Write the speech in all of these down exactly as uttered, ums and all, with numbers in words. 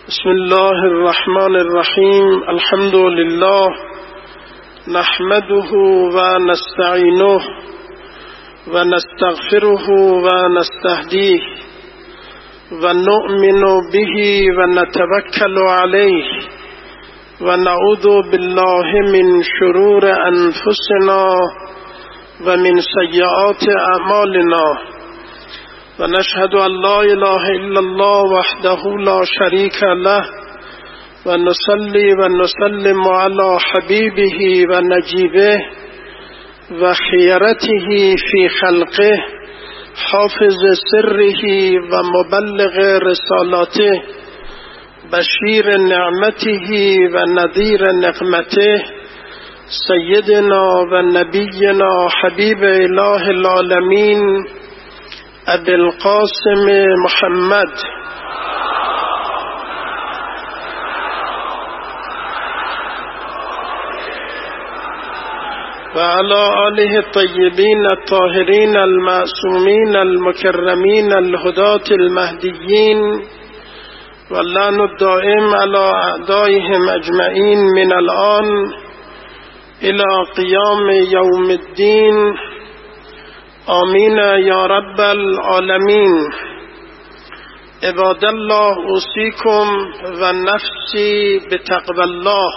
بسم الله الرحمن الرحیم. الحمد لله نحمده و نستعینه و نستغفره و نستهدیه و نؤمن به و نتوکل علیه و نعوذ بالله من شرور انفسنا و من سیئات اعمالنا و نشهد ان لا اله الا الله وحده لا شریک له و نصلی و نسلم علی حبیبه و نجیبه و خیرته فی خلقه حافظ سره و مبلغ رسالاته بشیر نعمته و نذیر نقمته سیدنا و نبینا حبیب اله العالمین ابی القاسم محمد و علی آله الطیبین الطاهرین المعصومین المکرمین الهداة المهدیین و اللعن الدائم علی اعدائهم اجمعین من الآن الى قیام یوم الدین. آمین یا رب العالمین. عباد الله اوصیکم و نفسی بتقوی الله.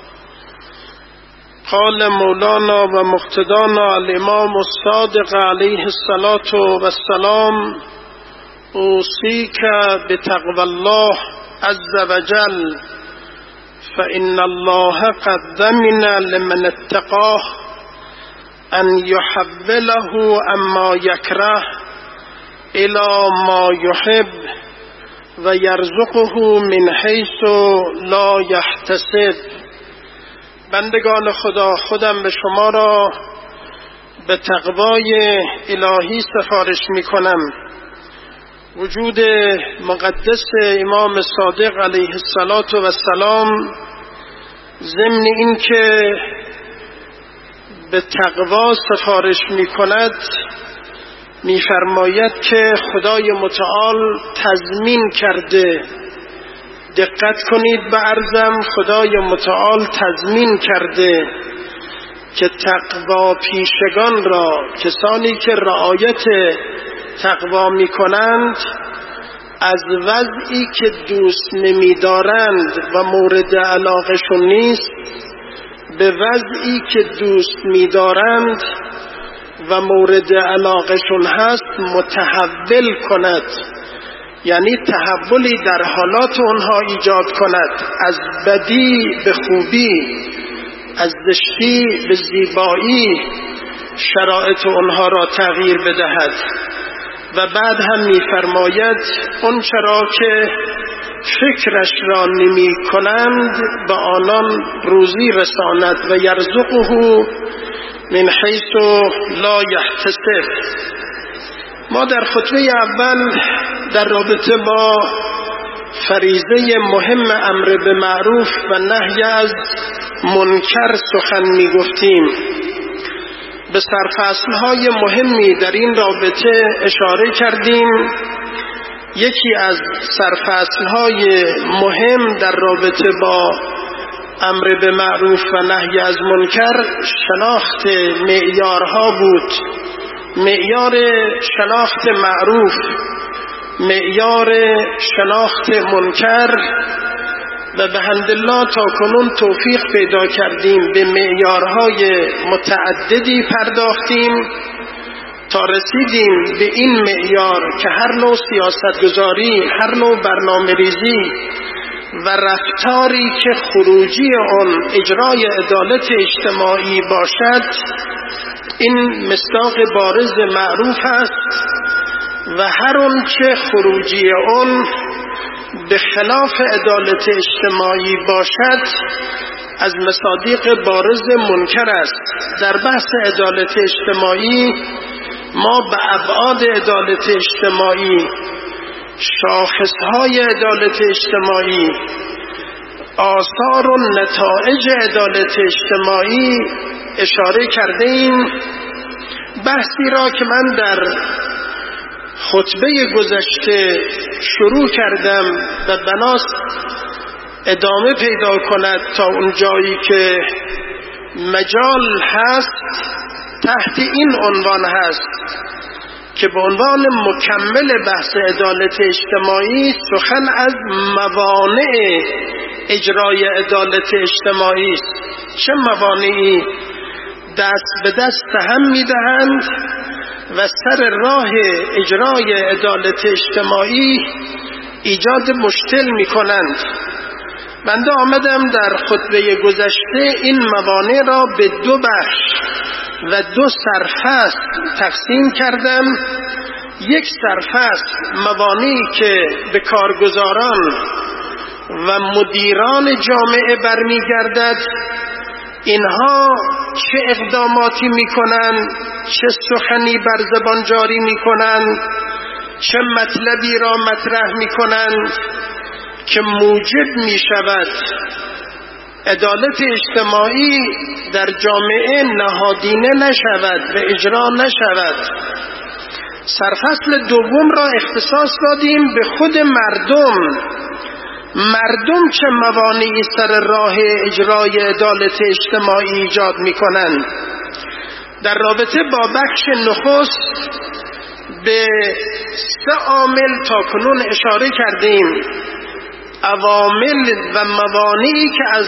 قال مولانا و مقتدانا الامام الصادق علیه الصلاة والسلام اوصیک بتقوی الله عز وجل فإن الله قد ضمن لمن اتقاه ان يحوله اما يكره الى ما يحب و يرزقه من حيث لا يحتسب. بندگان خدا، خودم به شما را به تقوای الهی سفارش می کنم. وجود مقدس امام صادق علیه السلام ضمن این که به تقوا سفارش می کند می فرماید که خدای متعال تضمین کرده. دقت کنید به عرضم، خدای متعال تضمین کرده که تقوا پیشگان را، کسانی که رعایت تقوا می کنند، از وضعی که دوست نمی دارند و مورد علاقشون نیست به وضعی که دوست می دارند و مورد علاقشون هست متحول کند. یعنی تحولی در حالات اونها ایجاد کند، از بدی به خوبی، از زشتی به زیبایی شرایط اونها را تغییر بدهد. و بعد هم می فرماید اون چرا که فکرش را نمی کنند به آنان روزی رساند و یرزقه من حیث لا یحتسب. ما در خطبه اول در رابطه با فریضه مهم امر به معروف و نهی از منکر سخن می گفتیم. به سرفصل‌های مهمی در این رابطه اشاره کردیم. یکی از سرفصل‌های مهم در رابطه با امر به معروف و نهی از منکر شناخت معیارها بود. معیار شناخت معروف، معیار شناخت منکر، و به حمدالله تا کنون توفیق پیدا کردیم به معیارهای متعددی پرداختیم تا رسیدیم به این معیار که هر نوع سیاستگذاری، هر نوع برنامه ریزی و رفتاری که خروجی آن اجرای عدالت اجتماعی باشد، این مصداق بارز معروف است و هر اون که خروجی آن به خلاف عدالت اجتماعی باشد از مصادیق بارز منکر است. در بحث عدالت اجتماعی ما به ابعاد عدالت اجتماعی، شاخصهای عدالت اجتماعی، آثار و نتایج عدالت اجتماعی اشاره کرده ایم. بحثی را که من در خطبه گذشته شروع کردم و بناست ادامه پیدا کند تا اون جایی که مجال هست تحت این عنوان هست که به عنوان مکمل بحث عدالت اجتماعی سخن از موانع اجرای عدالت اجتماعی است. چه موانعی دست به دست هم میدهند و سر راه اجرای عدالت اجتماعی ایجاد مشکل میکنند. بنده آمدم در خطبه گذشته این موانع را به دو بخش و دو سرفصل تقسیم کردم. یک سرفصل موانعی که به کارگزاران و مدیران جامعه برمیگردد، اینها چه اقداماتی میکنند، چه سخنی بر زبان جاری میکنند، چه مطلبی را مطرح میکنند که موجب میشود عدالت اجتماعی در جامعه نهادینه نشود و اجرا نشود. سرفصل دوم را اختصاص دادیم به خود مردم. مردم چه موانعی سر راه اجرای عدالت اجتماعی ایجاد می کنند. در رابطه با بخش نخست به سه عامل تاکنون اشاره کردیم. عوامل و موانعی که از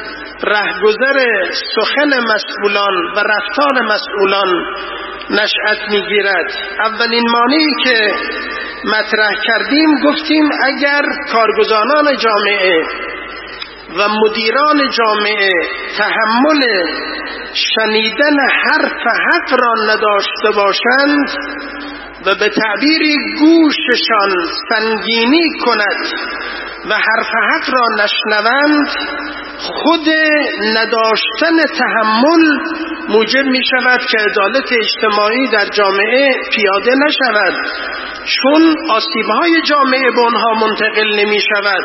رهگذر سخن مسئولان و رفتار مسئولان نشأت میگیرد. اولین مانعی که مطرح کردیم گفتیم اگر کارگزاران جامعه و مدیران جامعه تحمل شنیدن حرف حق را نداشته باشند و به تعبیری گوششان سنگینی کند و حرف حق را نشنوند، خود نداشتن تحمل موجب می شود که عدالت اجتماعی در جامعه پیاده نشود، چون آسیب‌های جامعه به آنها منتقل نمی شود،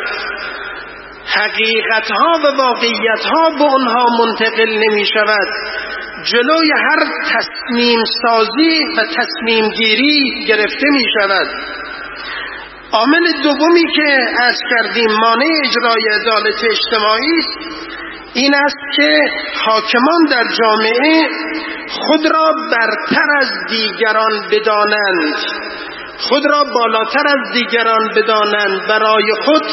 حقیقت‌ها و واقعیت‌ها به آنها منتقل نمی شود، جلوی هر تصمیم سازی و تصمیم گیری گرفته می شود. عامل دومی که عرض کردیم مانع اجرای عدالت اجتماعی این است که حاکمان در جامعه خود را برتر از دیگران بدانند، خود را بالاتر از دیگران بدانند، برای خود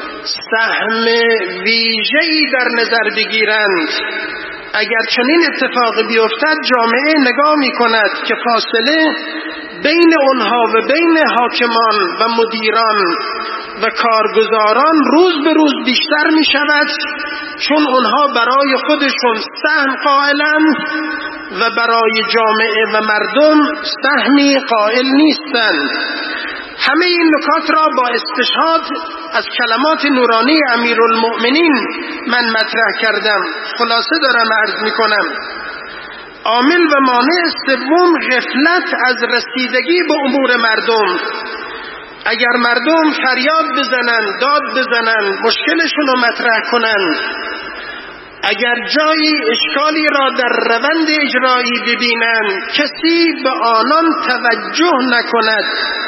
سهم ویژه‌ای در نظر بگیرند. اگر چنین اتفاقی بیفتد جامعه نگاه می کند که فاصله بین اونها و بین حاکمان و مدیران و کارگزاران روز به روز بیشتر می شود، چون اونها برای خودشون سهم قائلند و برای جامعه و مردم سهمی قائل نیستند. همه این نکات را با استشهاد از کلمات نورانی امیرالمؤمنین من مطرح کردم. خلاصه دارم عرض می کنم. عامل و مانع سوم غفلت از رسیدگی به امور مردم. اگر مردم فریاد بزنند، داد بزنند، مشکلشون رو مطرح کنند، اگر جایی اشکالی را در روند اجرایی ببینند کسی به آنان توجه نکند،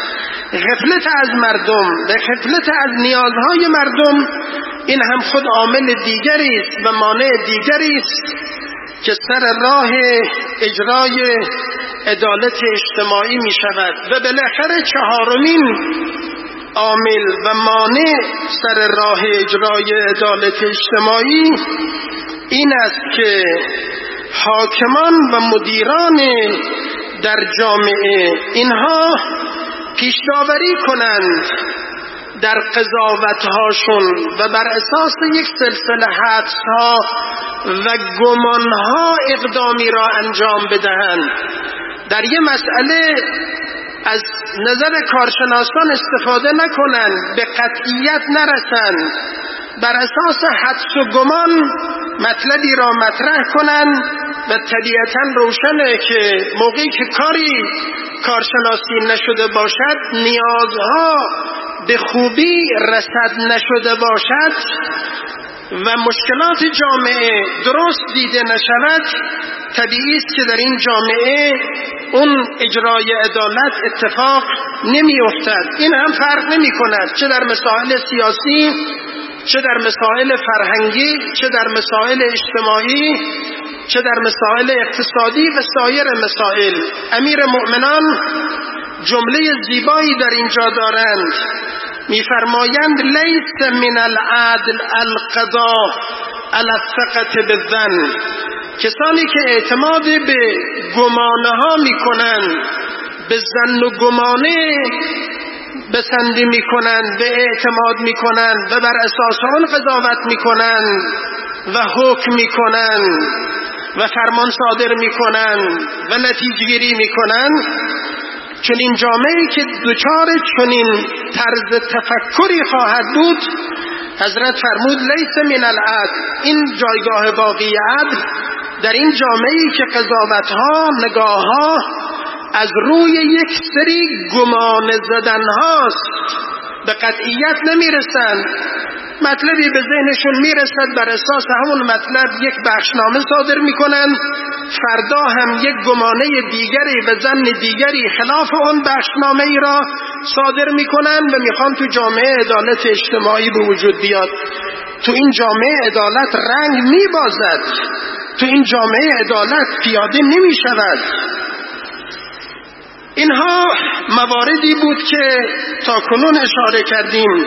غفلت از مردم و غفلت از نیازهای مردم، این هم خود عامل دیگری است و مانع دیگری است که سر راه اجرای عدالت اجتماعی می شود. و بالاخره چهارمین عامل و مانع سر راه اجرای عدالت اجتماعی این است که حاکمان و مدیران در جامعه اینها پیش‌داوری کنند در قضاوت‌هاشون و بر اساس یک سلسله حدس‌ها و گمان‌ها اقدامی را انجام بدهند. در یه مسئله از نظر کارشناسان استفاده نکنند، به قطعیت نرسند، بر اساس حدس و گمان مطلبی را مطرح کنند و طبیعتاً روشنه که موقعی که کاری کارشناسی نشده باشد، نیازها به خوبی رصد نشده باشد و مشکلات جامعه درست دیده نشود، طبیعی است که در این جامعه اون اجرای عدالت اتفاق نمی افتد. این هم فرق نمی کند چه در مسائل سیاسی، چه در مسائل فرهنگی، چه در مسائل اجتماعی، چه در مسائل اقتصادی و سایر مسائل. امیر مؤمنان جمله زیبایی در اینجا دارند، می‌فرمایند لیس من العدل القضاء علی الثقة بالظن. کسانی که اعتماد به گمانه ها میکنند، به ظن و گمانه بسندی میکنند، به اعتماد میکنند و بر اساس آن قضاوت میکنند و حکم میکنند و فرمان صادر میکنند و نتیجه گیری میکنند، چون این جامعه‌ای که دچار چنین طرز تفکری خواهد بود، حضرت فرمود لیس من العدل، این جایگاه باقی عدل در این جامعه‌ای که قضاوت‌ها، نگاه‌ها از روی یک سری گمان زدن‌هاست، به قطعیت نمیرسند. مطلبی به ذهنشون میرسد، بر اساس همون مطلب یک بخشنامه صادر میکنن، فردا هم یک گمانه دیگری و ظن دیگری خلاف اون بخشنامه ای را صادر میکنن و میخوان تو جامعه عدالت اجتماعی به وجود بیاد. تو این جامعه عدالت رنگ میبازد، تو این جامعه عدالت پیاده نمیشود. اینها مواردی بود که تا کنون اشاره کردیم.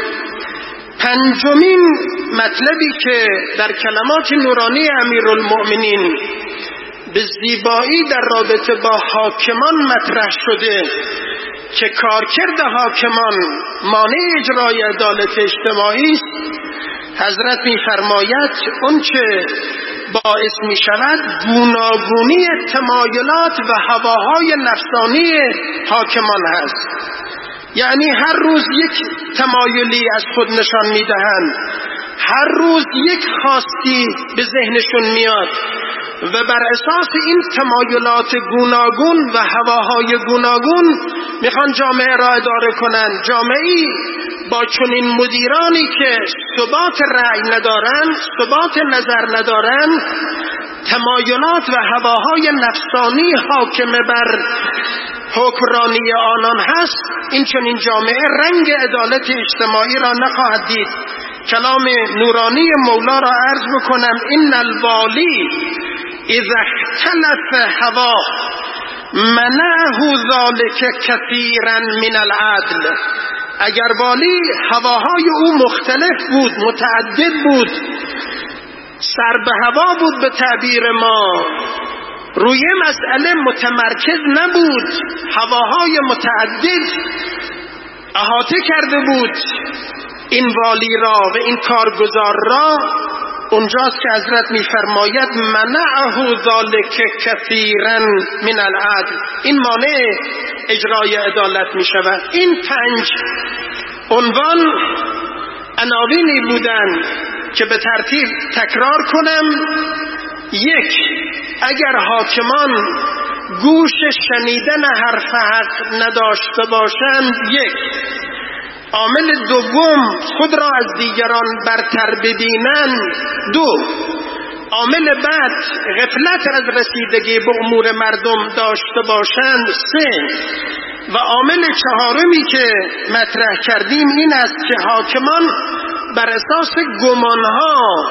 پنجمین مطلبی که در کلمات نورانی امیرالمؤمنین به زیبایی در رابطه با حاکمان مطرح شده که کارکرد حاکمان مانع اجرای عدالت اجتماعی است، حضرت می‌فرماید اون که باعث می شود گوناگونی تمایلات و هواهای نفسانی حاکمان هست. یعنی هر روز یک تمایلی از خود نشان می دهند، هر روز یک خواستی به ذهنشون میاد و بر اساس این تمایلات گوناگون و هواهای گوناگون میخوان جامعه را اداره کنند. جامعه‌ای با چنین مدیرانی که ثبات رأی ندارند، ثبات نظر ندارند، تمایلات و هواهای نفسانی حاکم بر حکمرانی آنان هست، این چنین جامعه رنگ عدالت اجتماعی را نخواهد دید. کلام نورانی مولا را عرض بکنم: ان الوالی اذا اختلف هواه منعه ذلك كثيرا من العدل. اگر والی هواهای او مختلف بود، متعدد بود، سر به هوا بود، به تعبیر ما روی مسئله متمرکز نبود، هواهای متعدد احاطه کرده بود این والی را و این کارگزار را، اونجاست که حضرت میفرماید منعه ذلک کثیرا من العدل، این مانع اجرای عدالت می شود. این پنج عنوان عناوینی بودند که به ترتیب تکرار کنم. یک، اگر حاکمان گوش شنیدن حرف حق نداشته باشند، یک. عامل دوم، خود را از دیگران برتر ببینند، دو. عامل بعد، غفلت از رسیدگی به امور مردم داشته باشند، سه. و عامل چهارمی که مطرح کردیم این است که حاکمان بر اساس گمانها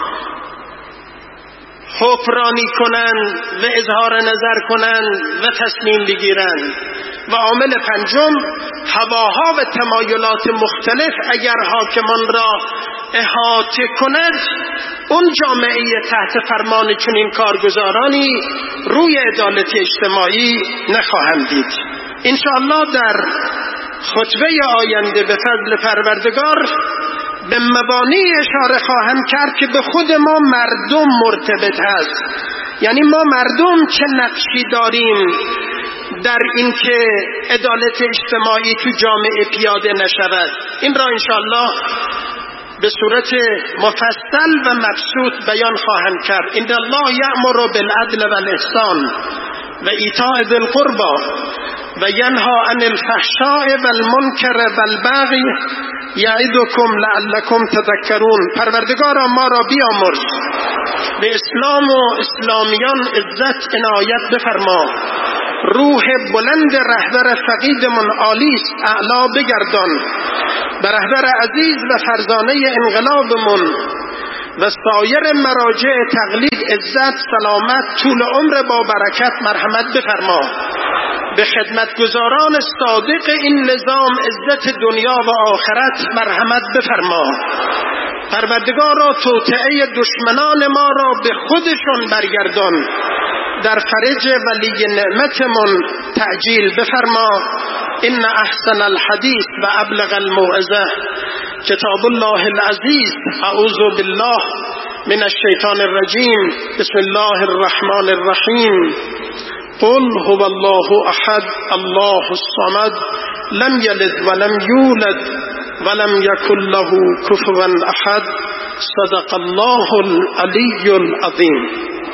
حکمرانی کنند و اظهار نظر کنند و تصمیم بگیرند. و عامل پنجم، هواها و تمایلات مختلف اگر حاکمان را احاطه کند، اون جامعه تحت فرمان چنین کارگزارانی روی عدالت اجتماعی نخواهند دید. انشاءالله در خطبه آینده به فضل پروردگار به مبانی اشاره خواهم کرد که به خود ما مردم مرتبط هست. یعنی ما مردم چه نقشی داریم در این که عدالت اجتماعی تو جامعه پیاده نشود. این را انشاءالله به صورت مفصل و مبسوط بیان خواهم کرد. ان الله یأمر بالعدل والاحسان و ایتاء ذی القربى و ینهی عن الفحشاء والمنکر والبغی یعظکم لعلکم تذکرون. پروردگارا ما را بیامرز به اسلام و اسلامیان عزت عنایت بفرما. روح بلند رهبر فقیدمون عالیست اعلا بگردان. به رهبر عزیز و فرزانه انقلابمون و سایر مراجع تقلید عزت، سلامت، طول عمر با برکت مرحمت بفرما. به خدمتگزاران صادق این نظام عزت دنیا و آخرت مرحمت بفرما. پروردگارا توطئه دشمنان ما را به خودشون برگردان. در فرج ولی نعمتمون تعجیل بفرما. ان احسن الحدیث و ابلغ الموعظه کتاب الله العزیز. اعوذ بالله من الشیطان الرجیم. بسم الله الرحمن الرحیم. قل هو الله احد الله الصمد لم یلد ولم یولد ولم یکن له کفوا احد. صدق الله العلی العظیم.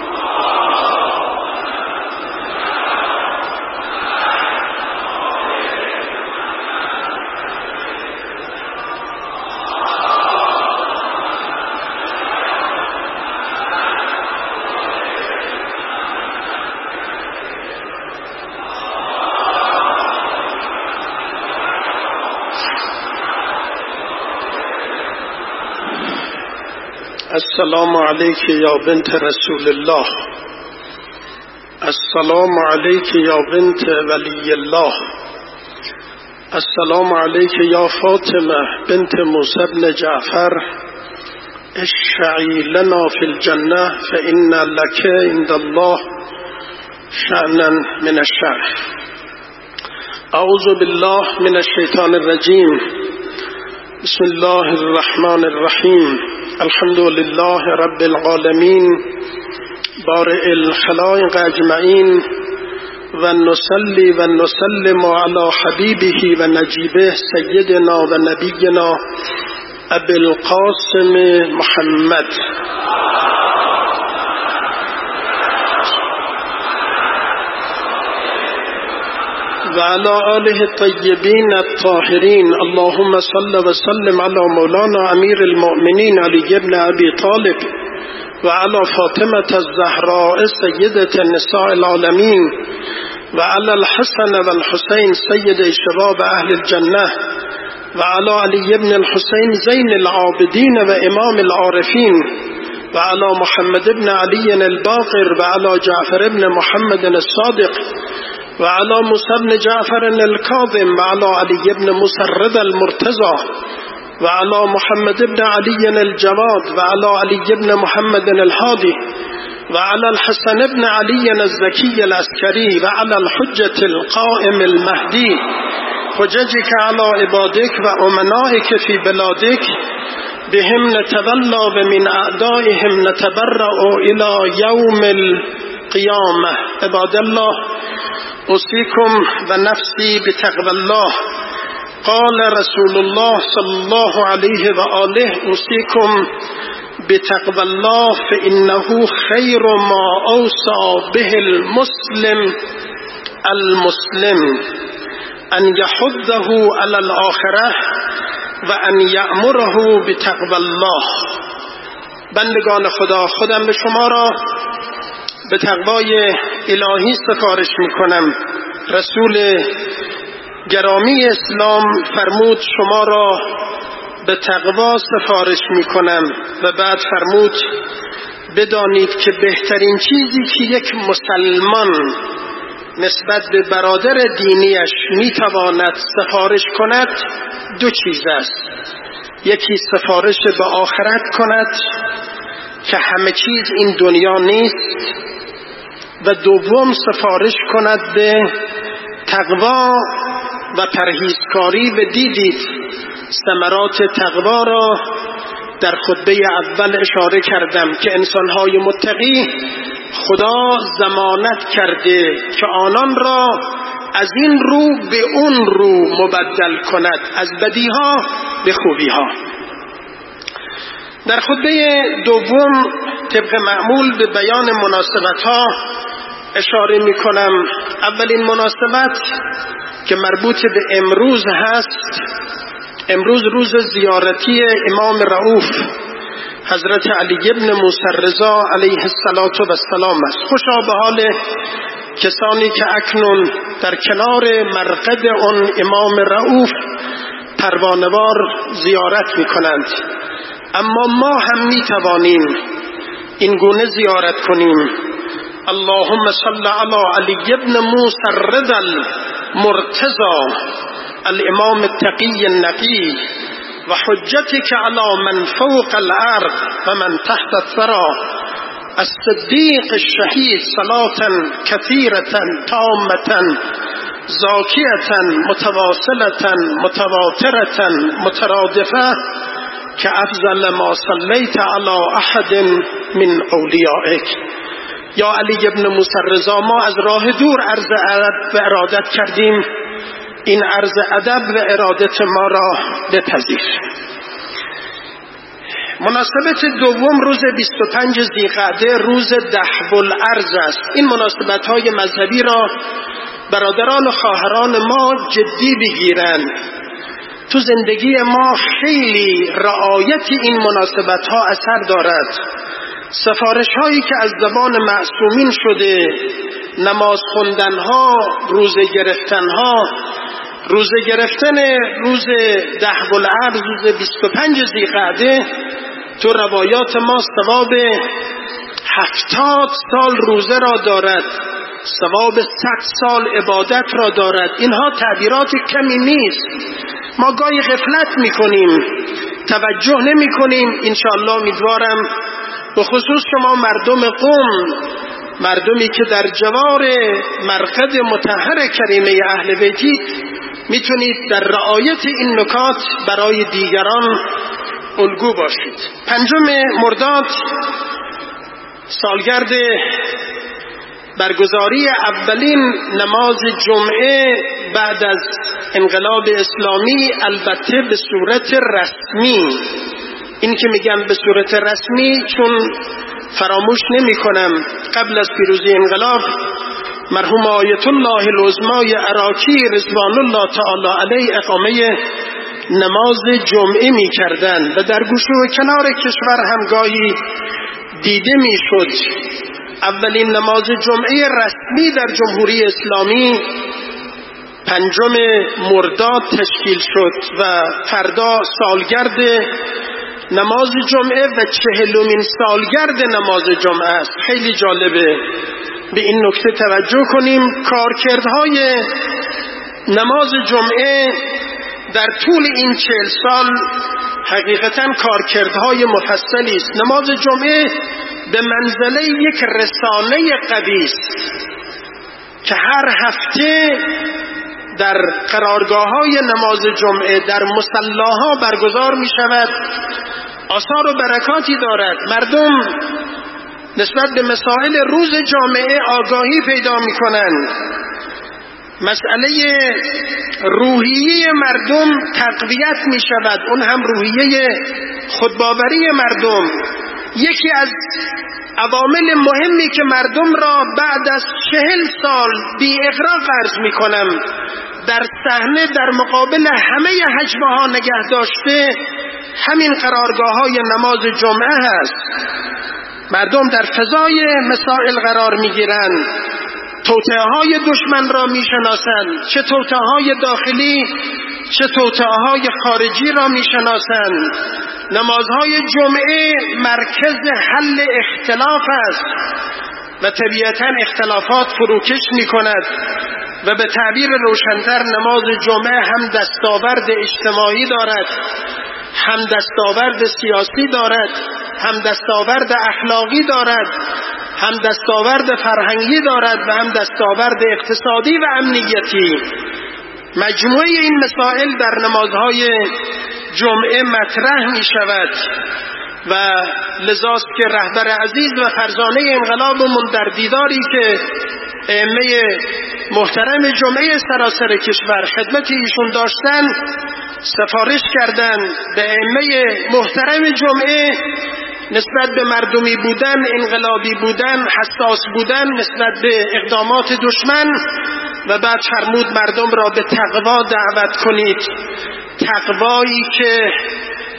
السلام علیک یا بنت رسول الله. السلام علیک یا بنت ولی الله. السلام علیک یا فاطمه بنت موسی بن جعفر. اشفعی لنا فی الجنه فإن لک عند الله شأنا من الشرف. اعوذ بالله من الشیطان الرجیم. بسم الله الرحمن الرحیم. الحمد لله رب العالمین بارئ الخلائق اجمعین و نصلی و نسلم علی حبیبه و نجیبه سیدنا و نبینا ابی القاسم محمد و علی آله الطیبین الطاهرین. اللهم صل و سلم علی مولانا امیر المؤمنین علی بن ابی طالب و علی فاطمه الزهراء سیدة نساء العالمین و علی الحسن و الحسین سید شباب اهل الجنه و علی علی بن الحسین زین العابدین و امام العارفین و علی محمد بن علی الباقر و علی جعفر بن محمد الصادق و علی موسی بن جعفر الکاظم و علی علی بن مسرد المرتضی و علی محمد بن علی الجواد و علی علی بن محمد الهادی و علی الحسن بن علی الزکی العسکری و علی الحجة القائم المهدی حججك على عبادك و امنائك في بلادك بهم نتولى و من اعدائهم نتبرأ الى یوم القیامه. عباد الله اوصیکم و نفسی بتقوى الله. قال رسول الله صلی الله علیه و آله اوصیکم بتقوى الله فإنه خیر ما اوصى به المسلم المسلم ان یحضه علی الآخرة و ان یأمره بتقوى الله. بندگان خدا، خودم به شما را به تقوای الهی سفارش میکنم. رسول گرامی اسلام فرمود شما را به تقوا سفارش میکنم و بعد فرمود بدانید که بهترین چیزی که یک مسلمان نسبت به برادر دینیش میتواند سفارش کند دو چیز است. یکی سفارش به آخرت کند که همه چیز این دنیا نیست و دوم سفارش کند به تقوا و پرهیزکاری. و دیدید ثمرات تقوا را در خطبه اول اشاره کردم که انسانهای متقی خدا ضمانت کرده که آنان را از این رو به اون رو مبدل کند، از بدیها به خوبیها. در خطبه دوم طبق معمول به بیان مناسبت‌ها اشاره می کنم. اولین مناسبت که مربوط به امروز هست، امروز روز زیارتی امام رؤوف حضرت علی ابن موسی رضا علیه السلام است. خوشا به حال کسانی که اکنون در کنار مرقد آن امام رؤوف پروانه‌وار زیارت می کنند. اما ما هم می توانیم این گونه زیارت کنیم. اللهم صل علی علی ابن موسی رضا المرتضی الامام التقی النقی و حجتك علی من فوق الارض و من تحت الثرى الصدیق الشهید صلاة کثیرة تامة زاکیة متواصلة متواترة مترادفة كأفضل ما صلیت علی احد من اولیائک. یا علی ابن موسی رضا، ما از راه دور عرض ادب و ارادت کردیم، این عرض ادب و ارادت ما را بپذیر. مناسبت دوم روز بیست و پنج ذیقعده روز دحب الارض است. این مناسبت های مذهبی را برادران و خواهران ما جدی بگیرند. تو زندگی ما خیلی رعایت این مناسبت ها اثر دارد. سفارش هایی که از زبان معصومین شده، نماز خوندن ها، روزه گرفتن ها، روزه گرفتن روز دحب الارض روز بیست و پنج ذیقعده تو روایات ما ثواب هفتاد سال روزه را دارد، ثواب صد سال عبادت را دارد. اینها تعبیرات کمی نیست. ما گاهی غفلت میکنیم، توجه نمی کنیم. انشاءالله امیدوارم به خصوص شما مردم قم، مردمی که در جوار مرقد مطهر کریمه اهل بیتی، میتونید در رعایت این نکات برای دیگران الگو باشید. پنجم مرداد سالگرد برگزاری اولین نماز جمعه بعد از انقلاب اسلامی، البته به صورت رسمی. این که میگم به صورت رسمی چون فراموش نمی کنم قبل از پیروزی انقلاب مرحوم آیت الله العظمای عراقی رضوان الله تعالی علیه اقامه نماز جمعه می کردن و در گوشه و کنار کشور همگاهی دیده می شد. اولین نماز جمعه رسمی در جمهوری اسلامی پنجم مرداد تشکیل شد و فردا سالگرد نماز جمعه و چهلمین سالگرد نماز جمعه است. خیلی جالبه به این نکته توجه کنیم. کارکردهای نماز جمعه در طول این چهل سال حقیقتا کارکردهای مفصلی است. نماز جمعه به منزله یک رسانه قوی است که هر هفته در قرارگاه‌های نماز جمعه در مصلاها برگزار می شود. آثار و برکاتی دارد. مردم نسبت به مسائل روز جامعه آگاهی پیدا می کنند. مسئله روحیه مردم تقویت می شود، اون هم روحیه خودباوری مردم. یکی از عوامل مهمی که مردم را بعد از چهل سال بی اغراق عرض می کنم در صحنه در مقابل همه حجمه ها نگه داشته همین قرارگاه های نماز جمعه هست. مردم در فضای مسائل قرار می گیرند، توطئه های دشمن را می شناسند، چه توطئه های داخلی چه توطئه های خارجی را می شناسند. نمازهای جمعه مرکز حل اختلاف است و طبیعتاً اختلافات فروکش می کند و به تعبیر روشن‌تر نماز جمعه هم دستاورد اجتماعی دارد، هم دستاورد سیاسی دارد، هم دستاورد اخلاقی دارد، هم دستاورد فرهنگی دارد و هم دستاورد اقتصادی و امنیتی. مجموعه این مسائل در نمازهای جمعه مطرح می شود و لذاست که رهبر عزیز و فرزانه انقلابمون در دیداری که ائمه محترم جمعه سراسر کشور خدمت ایشون داشتن سفارش کردند به ائمه محترم جمعه نسبت به مردمی بودن، انقلابی بودن، حساس بودن نسبت به اقدامات دشمن و بعد فرمود مردم را به تقوا دعوت کنید، تقوایی که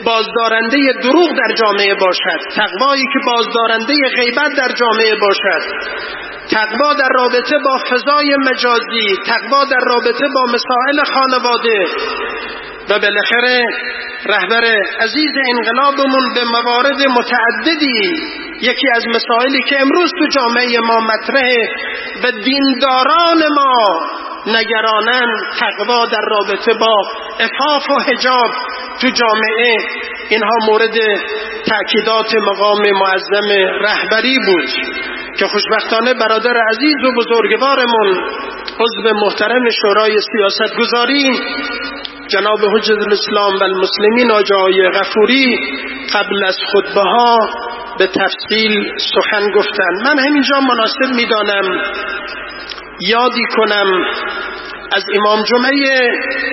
بازدارنده دروغ در جامعه باشد، تقوایی که بازدارنده غیبت در جامعه باشد، تقوا در رابطه با فضای مجازی، تقوا در رابطه با مسائل خانواده. و بالاخره رهبر عزیز انقلابمون به موارد متعددی، یکی از مسائلی که امروز تو جامعه ما مطرحه و دینداران ما نگرانن، تقوا در رابطه با عفاف و حجاب تو جامعه، اینها مورد تأکیدات مقام معظم رهبری بود که خوشبختانه برادر عزیز و بزرگوارمون عضو محترم شورای سیاستگذاری جناب حجت الاسلام و المسلمین آقای آقای غفوری قبل از خطبه ها به تفصیل سخن گفتند. من همینجا مناسب میدانم یادی کنم از امام جمعه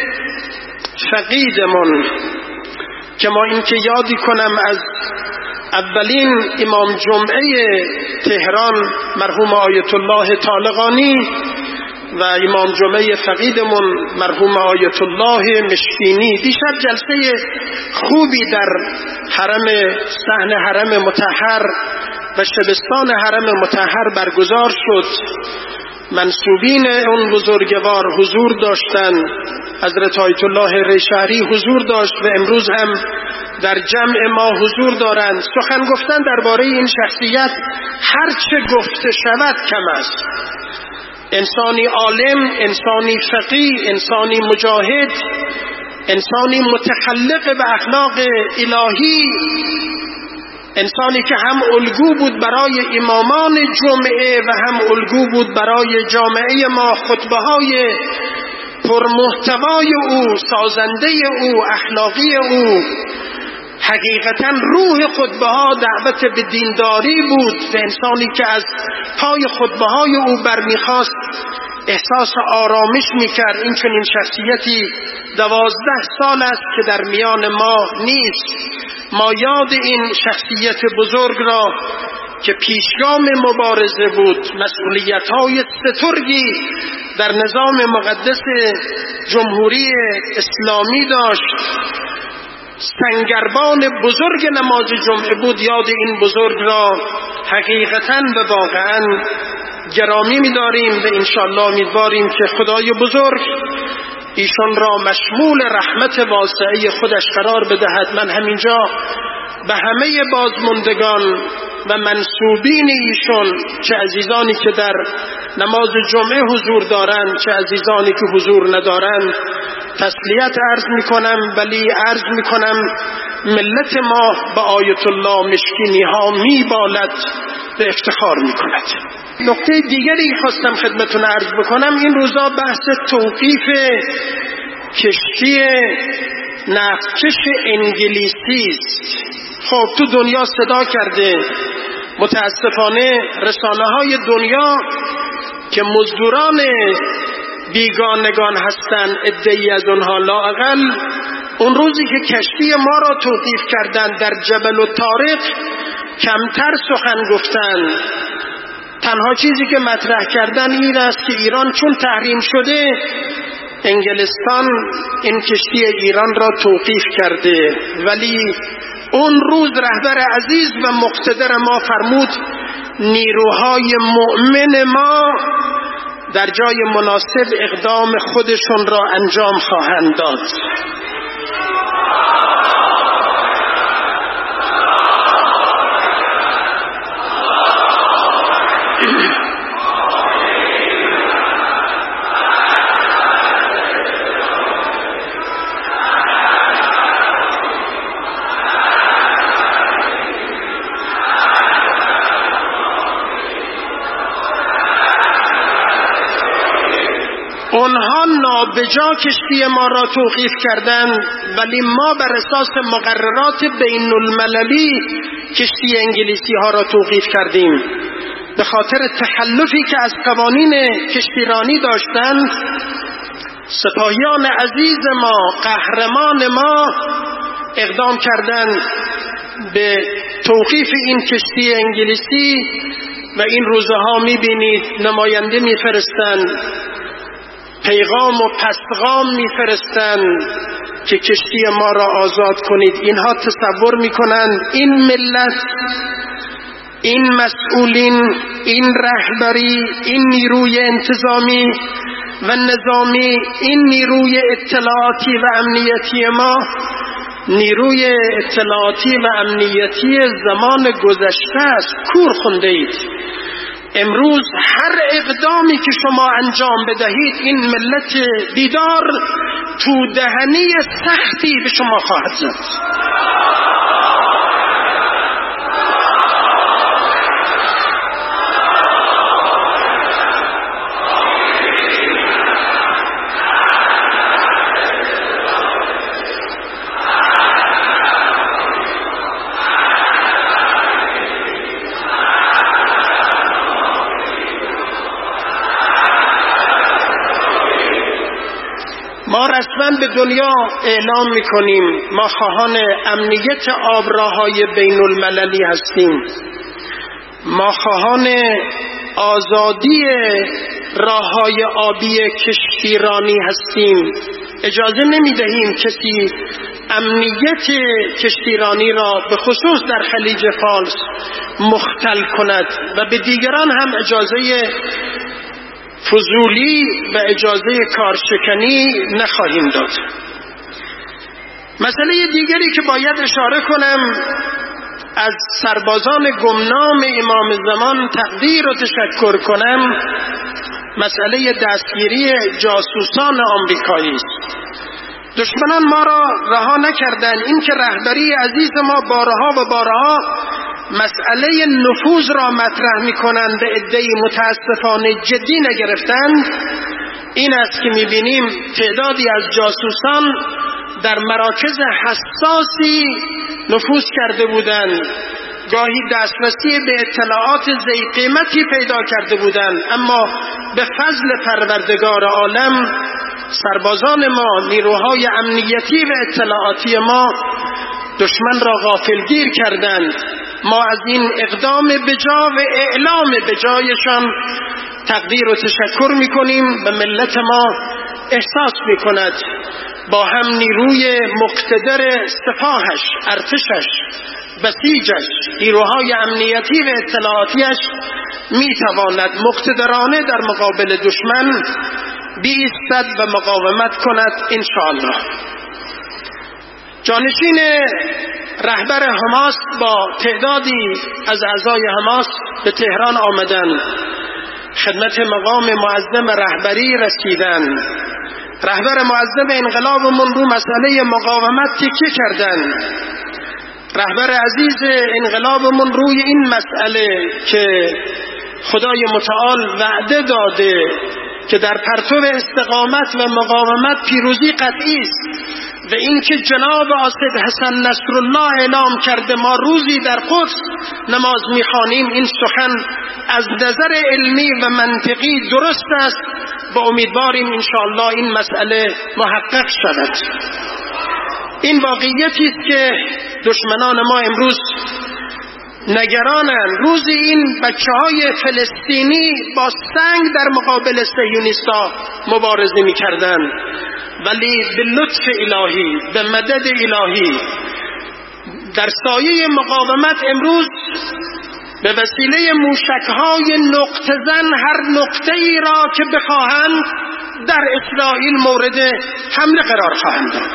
فقیدمون، که ما این که یادی کنم از اولین امام جمعه تهران مرحوم آیت الله طالقانی و امام جمعه فقیدمون مرحوم آیت الله مشکینی. دیشب جلسه خوبی در حرم صحن حرم مطهر و شبستان حرم مطهر برگزار شد. منسوبین اون بزرگوار حضور داشتند، حضرت آیت الله ریشهری حضور داشت و امروز هم در جمع ما حضور دارند. سخن گفتن درباره این شخصیت هرچه گفته شود کم است. انسانی عالم، انسانی فقیه، انسانی مجاهد، انسانی متخلق به اخلاق الهی، انسانی که هم الگو بود برای امامان جمعه و هم الگو بود برای جامعه ما. خطبه های پرمحتوای او، سازنده او، اخلاقی او، حقیقتا روح خطبه ها دعوت به دینداری بود و انسانی که از پای خطبه های او برمیخواست احساس آرامش میکرد. این چنین شخصیتی دوازده سال است که در میان ما نیست. ما یاد این شخصیت بزرگ را که پیشگام مبارزه بود، مسئولیت‌های سترگی در نظام مقدس جمهوری اسلامی داشت، سنگربان بزرگ نماز جمعه بود، یاد این بزرگ را حقیقتاً و واقعاً گرامی می‌داریم و انشاءالله امیدواریم که خدای بزرگ ایشان را مشمول رحمت واسعه خودش قرار بدهد. من همینجا به همه بازماندگان و منسوبین ایشون، چه عزیزانی که در نماز جمعه حضور دارند چه عزیزانی که حضور ندارند، تسلیت عرض میکنم، ولی عرض میکنم ملت ما با آیت الله مشکینی ها میبالد و افتخار میکند. نکته دیگری خواستم خدمتون عرض بکنم. این روزا بحث توقیف کشتی نفتکش انگلیسی است. خب تو دنیا صدا کرده، متاسفانه رسانه های دنیا که مزدوران بیگانگان هستند، ادعی از اونها لااقل اون روزی که کشتی ما را توقیف کردند در جبل الطارق کمتر سخن گفتند. تنها چیزی که مطرح کردن این است که ایران چون تحریم شده انگلستان این کشتی ایران را توقیف کرده، ولی اون روز رهبر عزیز و مقتدر ما فرمود نیروهای مؤمن ما در جای مناسب اقدام خودشون را انجام خواهند داد. اونها نابجا کشتی ما را توقیف کردند، ولی ما بر اساس مقررات بین المللی کشتی انگلیسی ها را توقیف کردیم. به خاطر تخلفی که از قوانین کشتیرانی داشتند، سپاهیان عزیز ما، قهرمان ما اقدام کردند به توقیف این کشتی انگلیسی و این روزها میبینید نماینده میفرستند، پیغام و پسغام میفرستند که کشتی ما را آزاد کنید. اینها تصور میکنند این ملت، این مسئولین، این رهبری، این نیروی انتظامی و نظامی، این نیروی اطلاعاتی و امنیتی ما، نیروی اطلاعاتی و امنیتی زمان گذشته است. کور خونده اید. امروز هر اقدامی که شما انجام بدهید این ملت بیدار تو دهنی سختی به شما خواهد زد. ما رسما به دنیا اعلام میکنیم ما خواهان امنیت آبراهای بین المللی هستیم. ما خواهان آزادی راههای آبی کشتیرانی هستیم. اجازه نمیدهیم کسی امنیت کشتیرانی را به خصوص در خلیج فارس مختل کند و به دیگران هم اجازه فضولی و اجازه کارشکنی نخواهیم داد. مسئله دیگری که باید اشاره کنم، از سربازان گمنام امام زمان تقدیر و تشکر کنم، مسئله دستگیری جاسوسان آمریکایی است. دشمنان ما را رها نکردند. این که رهبری عزیز ما بارها و بارها مسئله نفوذ را مطرح می‌کنند به عده‌ای متاسفانه جدی نگرفتند، این است که می‌بینیم تعدادی از جاسوسان در مراکز حساسی نفوذ کرده بودند، گاهی دسترسی به اطلاعات ذی قیمتی پیدا کرده بودند، اما به فضل پروردگار عالم سربازان ما، نیروهای امنیتی و اطلاعاتی ما دشمن را غافلگیر کردند. ما از این اقدام بجا و اعلام بجایشان تقدیر و تشکر میکنیم و ملت ما احساس میکند با هم نیروی مقتدر سپاهش، ارتشش، بسیجش، نیروهای امنیتی و اطلاعاتیش میتواند مقتدرانه در مقابل دشمن بایستد و مقاومت کند انشاءالله. جانشین رهبر حماس با تعدادی از اعضای حماس به تهران آمدند، خدمت مقام معظم رهبری رسیدند. رهبر معظم انقلابمون رو مسئله مقاومت تکیه کردند. رهبر عزیز انقلابمون روی این مسئله که خدای متعال وعده داده که در پرتو استقامت و مقاومت پیروزی قطعی است و اینکه جناب آصد حسن نصرالله اعلام کرده ما روزی در قدس نماز میخوانیم، این سخن از نظر علمی و منطقی درست است و امیدواریم انشاءالله این مسئله محقق شود. این واقعیتی است که دشمنان ما امروز نگرانند. روزی این بچه های فلسطینی با سنگ در مقابل صهیونیستا مبارزه می کردن، ولی به لطف الهی، به مدد الهی، در سایه مقاومت امروز به وسیله موشکهای نقطه زن هر نقطه ای را که بخواهند در اسرائیل مورد حمله قرار خواهند داد.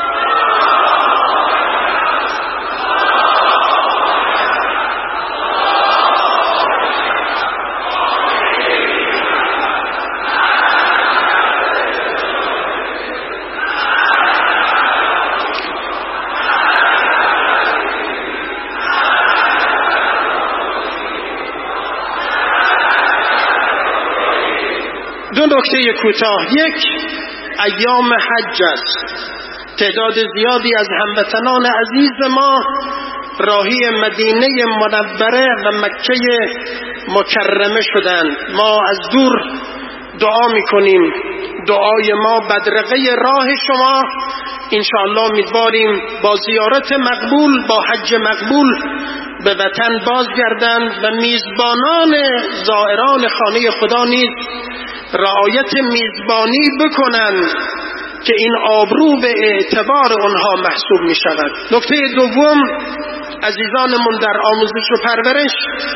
دو نکته کوتاه. یک، ایام حج است. تعداد زیادی از هموطنان عزیز ما راهی مدینه منوره و مکه مکرمه شدند. ما از دور دعا میکنیم، دعای ما بدرقه راه شما. انشاءالله امیدواریم با زیارت مقبول، با حج مقبول به وطن بازگردند و میزبانان زائران خانه خدا نیز رعایت میزبانی بکنند که این آبرو به اعتبار اونها محسوب می شود. نکته دوم، عزیزانمون در آموزش و پرورش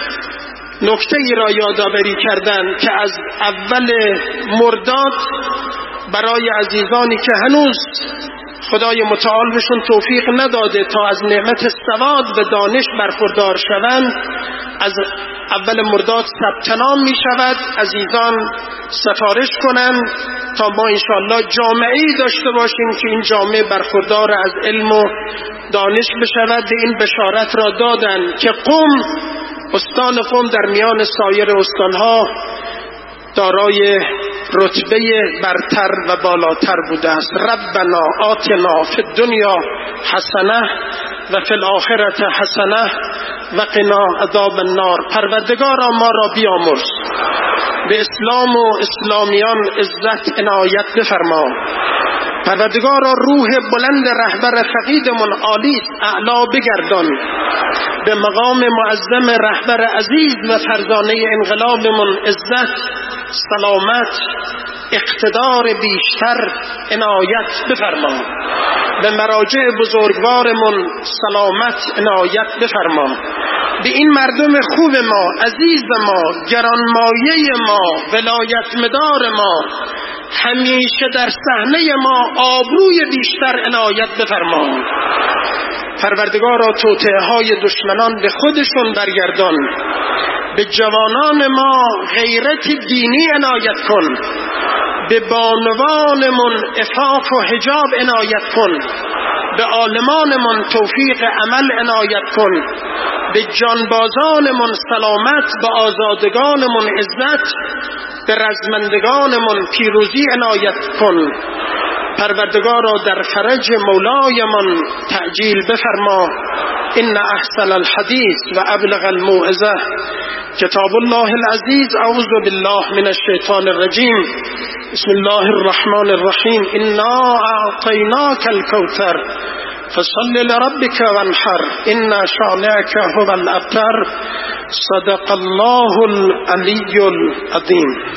نکته ای را یادآوری کردن که از اول مرداد برای عزیزانی که هنوز خدای متعال بهشون توفیق نداده تا از نعمت سواد به دانش برخوردار شوند، از اول مرداد ثبت نام می شود. عزیزان سفارش کنند تا ما انشاءالله جامعه‌ای داشته باشیم که این جامعه برخوردار از علم و دانش بشود. این بشارت را دادن که قم، استان قم در میان سایر استانها دارای رتبه برتر و بالاتر بوده است. ربنا آتنا فی الدنیا حسنه و فی الاخرة حسنه و قنا عذاب النار. پروردگارا ما را بیامرز، به اسلام و اسلامیان عزت عنایت بفرما. پروردگارا روح بلند رهبر فقیدمون عالی اعلا بگردان، به مقام معظم رهبر عزیز و فرزانه انقلابمون عزت، سلامت، اقتدار بیشتر عنایت بفرما. به مراجع بزرگوارمون سلامت عنایت بفرما. به این مردم خوب ما، عزیز ما، گرانمایه ما، ولایت مدار ما، همیشه در صحنه ما آبروی بیشتر عنایت بفرما. پروردگارا توطئه های دشمنان به خودشون برگردان. به جوانان ما غیرت دینی عنایت کن. به بانوانمون عفاف و حجاب عنایت کن. به عالمانمون توفیق عمل عنایت کن. به جانبازانمون سلامت، به آزادگانمون عزت، به رزمندگانمون پیروزی عنایت کن. پروردگارا در فرج مولایمان تعجیل بفرما. ان احسن الحدیث و ابلغ الموعظه کتاب الله العزیز. اعوذ بالله من الشیطان الرجیم. بسم الله الرحمن الرحیم. انا اعطیناک الکوثر فصل لربک وانحر ان شانئک هو الابتر. صدق الله العلی العظیم.